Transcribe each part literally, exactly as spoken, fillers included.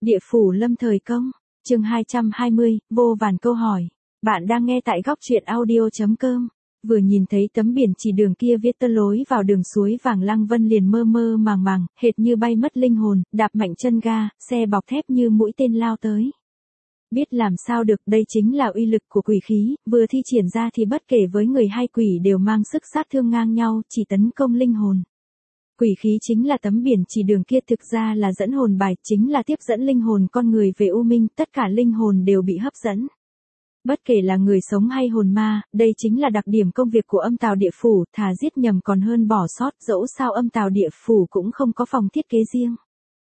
Địa phủ lâm thời công, chương hai trăm hai mươi, vô vàn câu hỏi. Bạn đang nghe tại góc truyện audio chấm com. Vừa nhìn thấy tấm biển chỉ đường kia viết tơ lối vào đường suối vàng, Lăng Vân liền mơ mơ màng màng, hệt như bay mất linh hồn, đạp mạnh chân ga, xe bọc thép như mũi tên lao tới. Biết làm sao được, đây chính là uy lực của quỷ khí, vừa thi triển ra thì bất kể với người hay quỷ đều mang sức sát thương ngang nhau, chỉ tấn công linh hồn. Quỷ khí chính là tấm biển chỉ đường kia, thực ra là dẫn hồn bài, chính là tiếp dẫn linh hồn con người về u minh, tất cả linh hồn đều bị hấp dẫn. Bất kể là người sống hay hồn ma, đây chính là đặc điểm công việc của âm tào địa phủ, thà giết nhầm còn hơn bỏ sót, dẫu sao âm tào địa phủ cũng không có phòng thiết kế riêng.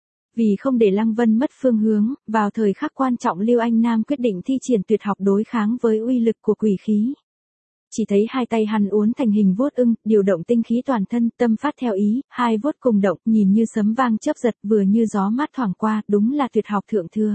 Vì không để Lăng Vân mất phương hướng, vào thời khắc quan trọng Lưu Anh Nam quyết định thi triển tuyệt học đối kháng với uy lực của quỷ khí. Chỉ thấy hai tay hắn uốn thành hình vuốt ưng, điều động tinh khí toàn thân, tâm phát theo ý, hai vuốt cùng động, nhìn như sấm vang chớp giật, vừa như gió mát thoảng qua, đúng là tuyệt học thượng thừa.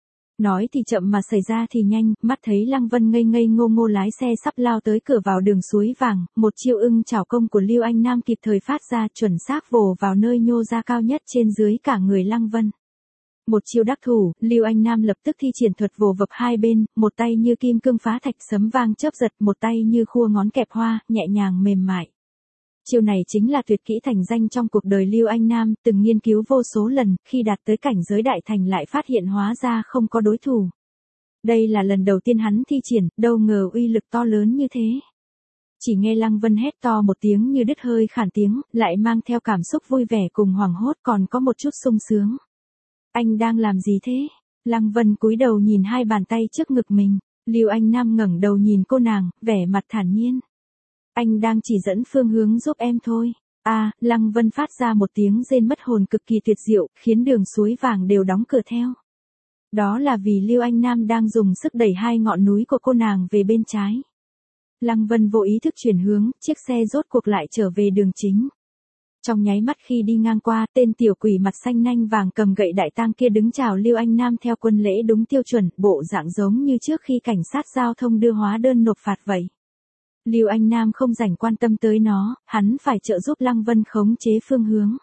Nói thì chậm mà xảy ra thì nhanh, mắt thấy Lăng Vân ngây ngây ngô ngô lái xe sắp lao tới cửa vào đường suối vàng, một chiêu ưng chảo công của Lưu Anh Nam kịp thời phát ra, chuẩn xác vồ vào nơi nhô ra cao nhất trên dưới cả người Lăng Vân. Một chiêu đắc thủ, Lưu Anh Nam lập tức thi triển thuật vồ vập hai bên, một tay như kim cương phá thạch sấm vang chớp giật, một tay như khua ngón kẹp hoa, nhẹ nhàng mềm mại. Chiêu này chính là tuyệt kỹ thành danh trong cuộc đời Lưu Anh Nam, từng nghiên cứu vô số lần, khi đạt tới cảnh giới đại thành lại phát hiện hóa ra không có đối thủ. Đây là lần đầu tiên hắn thi triển, đâu ngờ uy lực to lớn như thế. Chỉ nghe Lăng Vân hét to một tiếng như đứt hơi khản tiếng, lại mang theo cảm xúc vui vẻ cùng hoảng hốt, còn có một chút sung sướng. Anh đang làm gì thế? Lăng Vân cúi đầu nhìn hai bàn tay trước ngực mình. Lưu Anh Nam ngẩng đầu nhìn cô nàng, vẻ mặt thản nhiên. Anh đang chỉ dẫn phương hướng giúp em thôi. À, Lăng Vân phát ra một tiếng rên mất hồn cực kỳ tuyệt diệu, khiến đường suối vàng đều đóng cửa theo. Đó là vì Lưu Anh Nam đang dùng sức đẩy hai ngọn núi của cô nàng về bên trái. Lăng Vân vô ý thức chuyển hướng, chiếc xe rốt cuộc lại trở về đường chính. Trong nháy mắt khi đi ngang qua, tên tiểu quỷ mặt xanh nanh vàng cầm gậy đại tang kia đứng chào Lưu Anh Nam theo quân lễ đúng tiêu chuẩn, bộ dạng giống như trước khi cảnh sát giao thông đưa hóa đơn nộp phạt vậy. Lưu Anh Nam không rảnh quan tâm tới nó, hắn phải trợ giúp Lăng Vân khống chế phương hướng.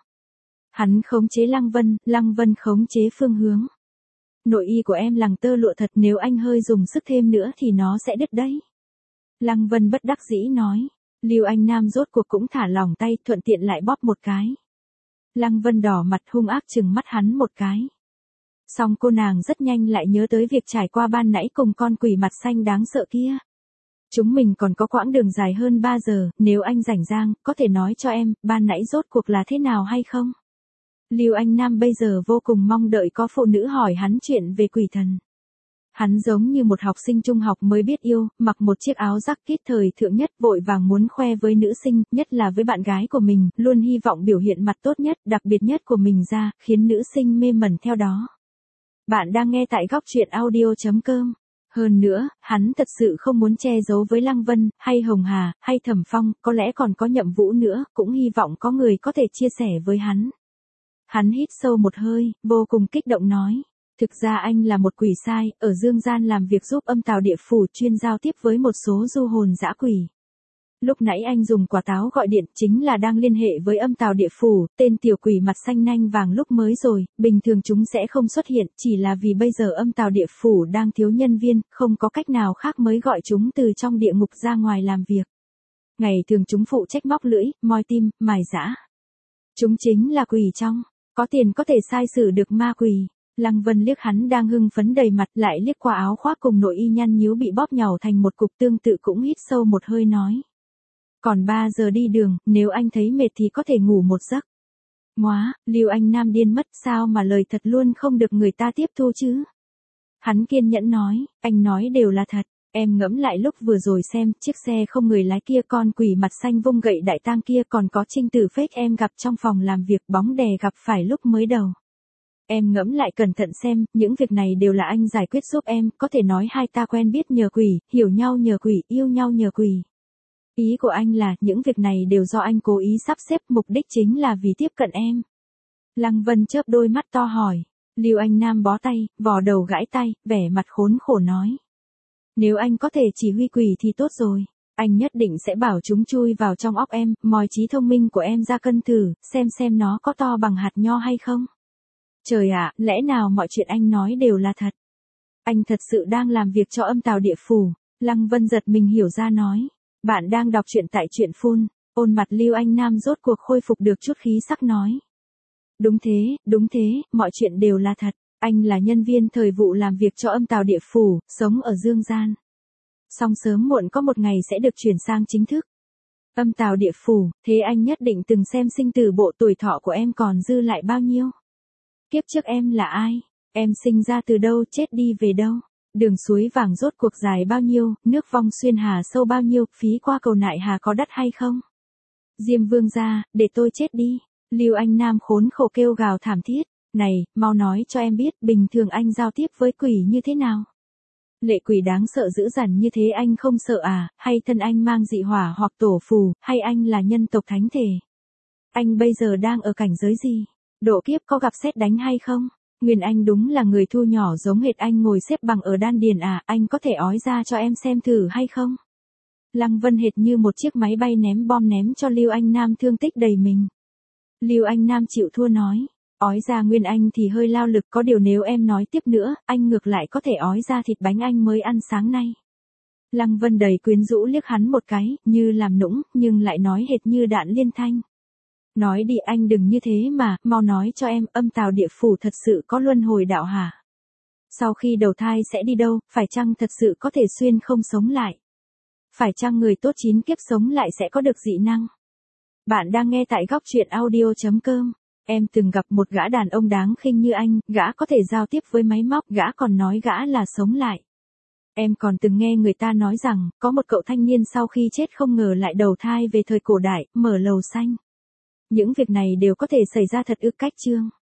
Hắn khống chế Lăng Vân, Lăng Vân khống chế phương hướng. Nội y của em lằng tơ lụa thật, nếu anh hơi dùng sức thêm nữa thì nó sẽ đứt đấy. Lăng Vân bất đắc dĩ nói. Lưu Anh Nam rốt cuộc cũng thả lỏng tay, thuận tiện lại bóp một cái. Lăng Vân đỏ mặt hung ác chừng mắt hắn một cái. Xong cô nàng rất nhanh lại nhớ tới việc trải qua ban nãy cùng con quỷ mặt xanh đáng sợ kia. Chúng mình còn có quãng đường dài hơn ba giờ, nếu anh rảnh rang, có thể nói cho em, ban nãy rốt cuộc là thế nào hay không? Lưu Anh Nam bây giờ vô cùng mong đợi có phụ nữ hỏi hắn chuyện về quỷ thần. Hắn giống như một học sinh trung học mới biết yêu, mặc một chiếc áo jacket thời thượng nhất, vội vàng muốn khoe với nữ sinh, nhất là với bạn gái của mình, luôn hy vọng biểu hiện mặt tốt nhất, đặc biệt nhất của mình ra, khiến nữ sinh mê mẩn theo đó. Bạn đang nghe tại góc truyện audio chấm com. Hơn nữa, hắn thật sự không muốn che giấu với Lăng Vân, hay Hồng Hà, hay Thẩm Phong, có lẽ còn có Nhậm Vũ nữa, cũng hy vọng có người có thể chia sẻ với hắn. Hắn hít sâu một hơi, vô cùng kích động nói. Thực ra anh là một quỷ sai, ở dương gian làm việc giúp âm tào địa phủ, chuyên giao tiếp với một số du hồn dã quỷ. Lúc nãy anh dùng quả táo gọi điện chính là đang liên hệ với âm tào địa phủ, tên tiểu quỷ mặt xanh nanh vàng lúc mới rồi, bình thường chúng sẽ không xuất hiện, chỉ là vì bây giờ âm tào địa phủ đang thiếu nhân viên, không có cách nào khác mới gọi chúng từ trong địa ngục ra ngoài làm việc. Ngày thường chúng phụ trách móc lưỡi, moi tim, mài dã. Chúng chính là quỷ trong, có tiền có thể sai xử được ma quỷ. Lăng Vân liếc hắn đang hưng phấn đầy mặt, lại liếc qua áo khoác cùng nội y nhăn nhíu bị bóp nhàu thành một cục, tương tự cũng hít sâu một hơi nói. Còn ba giờ đi đường, nếu anh thấy mệt thì có thể ngủ một giấc. Móa, Lưu Anh Nam điên mất, sao mà lời thật luôn không được người ta tiếp thu chứ? Hắn kiên nhẫn nói, anh nói đều là thật, em ngẫm lại lúc vừa rồi xem, chiếc xe không người lái kia, con quỷ mặt xanh vung gậy đại tang kia, còn có Trinh Tử Fake em gặp trong phòng làm việc, bóng đè gặp phải lúc mới đầu. Em ngẫm lại cẩn thận xem, những việc này đều là anh giải quyết giúp em, có thể nói hai ta quen biết nhờ quỷ, hiểu nhau nhờ quỷ, yêu nhau nhờ quỷ. Ý của anh là, những việc này đều do anh cố ý sắp xếp, mục đích chính là vì tiếp cận em. Lăng Vân chớp đôi mắt to hỏi. Lưu Anh Nam bó tay, vò đầu gãi tay, vẻ mặt khốn khổ nói. Nếu anh có thể chỉ huy quỷ thì tốt rồi. Anh nhất định sẽ bảo chúng chui vào trong óc em, moi trí thông minh của em ra cân thử, xem xem nó có to bằng hạt nho hay không. Trời ạ, lẽ nào mọi chuyện anh nói đều là thật? Anh thật sự đang làm việc cho âm tào địa phủ. Lăng Vân giật mình hiểu ra nói. Bạn đang đọc truyện tại truyện phun. Ôn mặt Lưu Anh Nam rốt cuộc khôi phục được chút khí sắc nói. Đúng thế, đúng thế, mọi chuyện đều là thật. Anh là nhân viên thời vụ làm việc cho âm tào địa phủ, sống ở Dương Gian. Song sớm muộn có một ngày sẽ được chuyển sang chính thức. Âm tào địa phủ, thế anh nhất định từng xem sinh tử bộ tuổi thọ của em còn dư lại bao nhiêu? Kiếp trước em là ai? Em sinh ra từ đâu, chết đi về đâu? Đường suối vàng rốt cuộc dài bao nhiêu, nước vong xuyên hà sâu bao nhiêu, phí qua cầu nại hà có đắt hay không? Diêm Vương gia, để tôi chết đi. Lưu Anh Nam khốn khổ kêu gào thảm thiết. Này, mau nói cho em biết, bình thường anh giao tiếp với quỷ như thế nào? Lệ quỷ đáng sợ dữ dằn như thế anh không sợ à, hay thân anh mang dị hỏa hoặc tổ phù, hay anh là nhân tộc thánh thể? Anh bây giờ đang ở cảnh giới gì? Độ kiếp có gặp sét đánh hay không? Nguyên Anh đúng là người thu nhỏ giống hệt anh ngồi xếp bằng ở đan điền à, anh có thể ói ra cho em xem thử hay không? Lăng Vân hệt như một chiếc máy bay ném bom ném cho Lưu Anh Nam thương tích đầy mình. Lưu Anh Nam chịu thua nói. Ói ra Nguyên Anh thì hơi lao lực, có điều nếu em nói tiếp nữa, anh ngược lại có thể ói ra thịt bánh anh mới ăn sáng nay. Lăng Vân đầy quyến rũ liếc hắn một cái, như làm nũng, nhưng lại nói hệt như đạn liên thanh. Nói đi anh đừng như thế mà, mau nói cho em, âm tào địa phủ thật sự có luân hồi đạo hả? Sau khi đầu thai sẽ đi đâu, phải chăng thật sự có thể xuyên không sống lại? Phải chăng người tốt chín kiếp sống lại sẽ có được dị năng? Bạn đang nghe tại góc truyện audio chấm com. Em từng gặp một gã đàn ông đáng khinh như anh, gã có thể giao tiếp với máy móc, gã còn nói gã là sống lại. Em còn từng nghe người ta nói rằng, có một cậu thanh niên sau khi chết không ngờ lại đầu thai về thời cổ đại, mở lầu xanh. Những việc này đều có thể xảy ra thật ư? Cách chương.